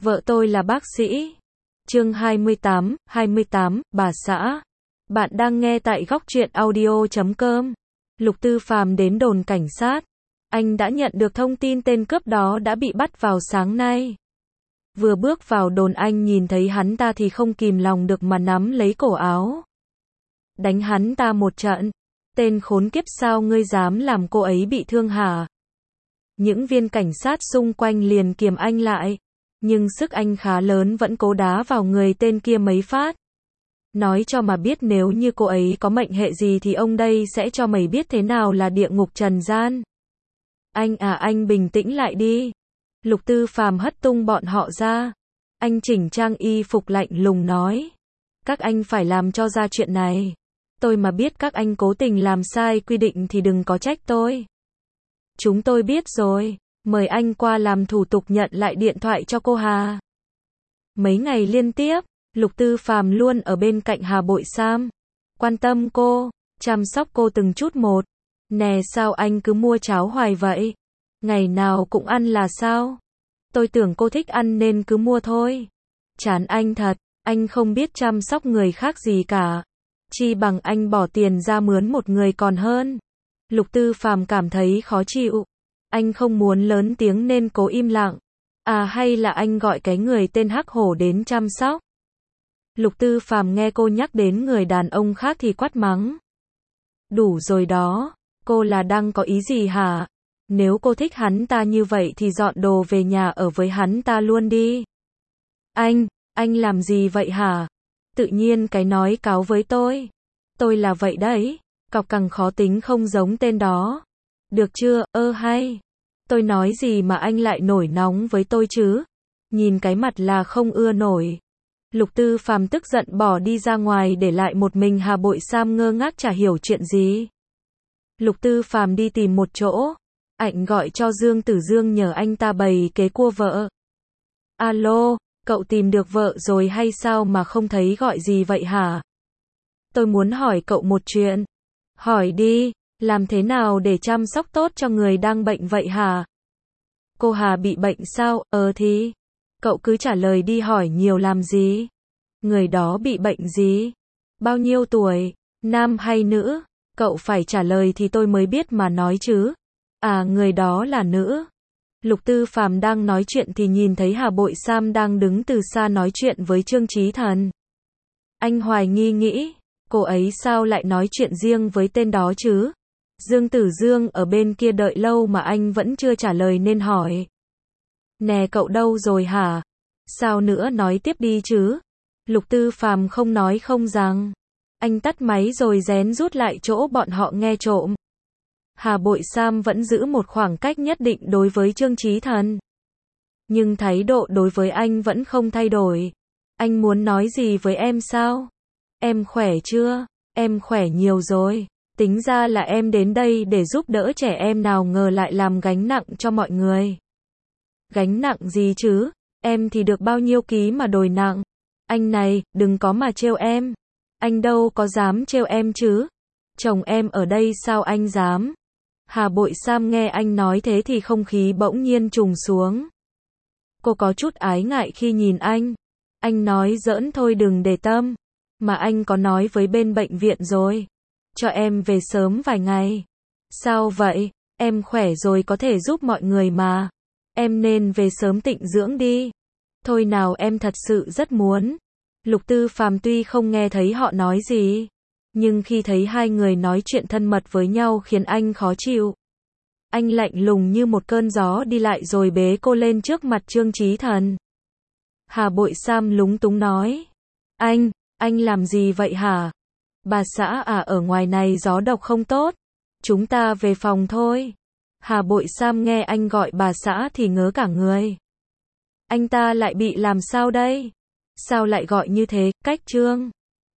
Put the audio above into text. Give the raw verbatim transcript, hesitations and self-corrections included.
Vợ tôi là bác sĩ. Chương hai mươi tám, hai mươi tám, bà xã. Bạn đang nghe tại góc truyện audio chấm com. Lục Tư Phàm đến đồn cảnh sát. Anh đã nhận được thông tin tên cướp đó đã bị bắt vào sáng nay. Vừa bước vào đồn anh nhìn thấy hắn ta thì không kìm lòng được mà nắm lấy cổ áo. Đánh hắn ta một trận. Tên khốn kiếp, sao ngươi dám làm cô ấy bị thương hả? Những viên cảnh sát xung quanh liền kiềm anh lại. Nhưng sức anh khá lớn vẫn cố đá vào người tên kia mấy phát. Nói cho mà biết nếu như cô ấy có mệnh hệ gì thì ông đây sẽ cho mày biết thế nào là địa ngục trần gian. Anh à, anh bình tĩnh lại đi. Lục Tư Phàm hất tung bọn họ ra. Anh chỉnh trang y phục lạnh lùng nói. Các anh phải làm cho ra chuyện này. Tôi mà biết các anh cố tình làm sai quy định thì đừng có trách tôi. Chúng tôi biết rồi. Mời anh qua làm thủ tục nhận lại điện thoại cho cô Hà. Mấy ngày liên tiếp, Lục Tư Phàm luôn ở bên cạnh Hà Bội Sam. Quan tâm cô, chăm sóc cô từng chút một. Nè, sao anh cứ mua cháo hoài vậy? Ngày nào cũng ăn là sao? Tôi tưởng cô thích ăn nên cứ mua thôi. Chán anh thật, anh không biết chăm sóc người khác gì cả. Chi bằng anh bỏ tiền ra mướn một người còn hơn. Lục Tư Phàm cảm thấy khó chịu. Anh không muốn lớn tiếng nên cố im lặng. À, hay là anh gọi cái người tên Hắc Hổ đến chăm sóc? Lục Tư Phàm nghe cô nhắc đến người đàn ông khác thì quát mắng. Đủ rồi đó, cô là đang có ý gì hả? Nếu cô thích hắn ta như vậy thì dọn đồ về nhà ở với hắn ta luôn đi. Anh, anh làm gì vậy hả? Tự nhiên cái nói cáo với tôi. Tôi là vậy đấy, cọc cằn khó tính không giống tên đó. Được chưa, ơ hay. Tôi nói gì mà anh lại nổi nóng với tôi chứ? Nhìn cái mặt là không ưa nổi. Lục Tư Phàm tức giận bỏ đi ra ngoài để lại một mình Hà Bội Sam ngơ ngác chả hiểu chuyện gì. Lục Tư Phàm đi tìm một chỗ. Anh gọi cho Dương Tử Dương nhờ anh ta bày kế cua vợ. Alo, cậu tìm được vợ rồi hay sao mà không thấy gọi gì vậy hả? Tôi muốn hỏi cậu một chuyện. Hỏi đi. Làm thế nào để chăm sóc tốt cho người đang bệnh vậy hả? Cô Hà bị bệnh sao? Ờ thì. Cậu cứ trả lời đi, hỏi nhiều làm gì? Người đó bị bệnh gì? Bao nhiêu tuổi? Nam hay nữ? Cậu phải trả lời thì tôi mới biết mà nói chứ. À, người đó là nữ. Lục Tư Phàm đang nói chuyện thì nhìn thấy Hà Bội Sam đang đứng từ xa nói chuyện với Trương Chí Thần. Anh hoài nghi nghĩ, cô ấy sao lại nói chuyện riêng với tên đó chứ? Dương Tử Dương ở bên kia đợi lâu mà anh vẫn chưa trả lời nên hỏi. Nè, cậu đâu rồi hả? Sao nữa, nói tiếp đi chứ. Lục Tư Phàm không nói không rằng. Anh tắt máy rồi rén rút lại chỗ bọn họ nghe trộm. Hà Bội Sam vẫn giữ một khoảng cách nhất định đối với Trương Chí Thần. Nhưng thái độ đối với anh vẫn không thay đổi. Anh muốn nói gì với em sao? Em khỏe chưa? Em khỏe nhiều rồi. Tính ra là em đến đây để giúp đỡ trẻ em, nào ngờ lại làm gánh nặng cho mọi người. Gánh nặng gì chứ? Em thì được bao nhiêu ký mà đòi nặng? Anh này, đừng có mà trêu em. Anh đâu có dám trêu em chứ. Chồng em ở đây sao anh dám? Hà Bội Sam nghe anh nói thế thì không khí bỗng nhiên trùng xuống. Cô có chút ái ngại khi nhìn anh. Anh nói giỡn thôi, đừng để tâm. Mà anh có nói với bên bệnh viện rồi. Cho em về sớm vài ngày. Sao vậy? Em khỏe rồi có thể giúp mọi người mà. Em nên về sớm tịnh dưỡng đi. Thôi nào, em thật sự rất muốn. Lục Tư Phàm tuy không nghe thấy họ nói gì, nhưng khi thấy hai người nói chuyện thân mật với nhau khiến anh khó chịu. Anh lạnh lùng như một cơn gió đi lại rồi bế cô lên trước mặt Trương Chí Thần. Hà Bội Sam lúng túng nói. Anh, anh làm gì vậy hả? Bà xã à, ở ngoài này gió độc không tốt. Chúng ta về phòng thôi. Hà Bội Sam nghe anh gọi bà xã thì ngớ cả người. Anh ta lại bị làm sao đây? Sao lại gọi như thế? Cách Trương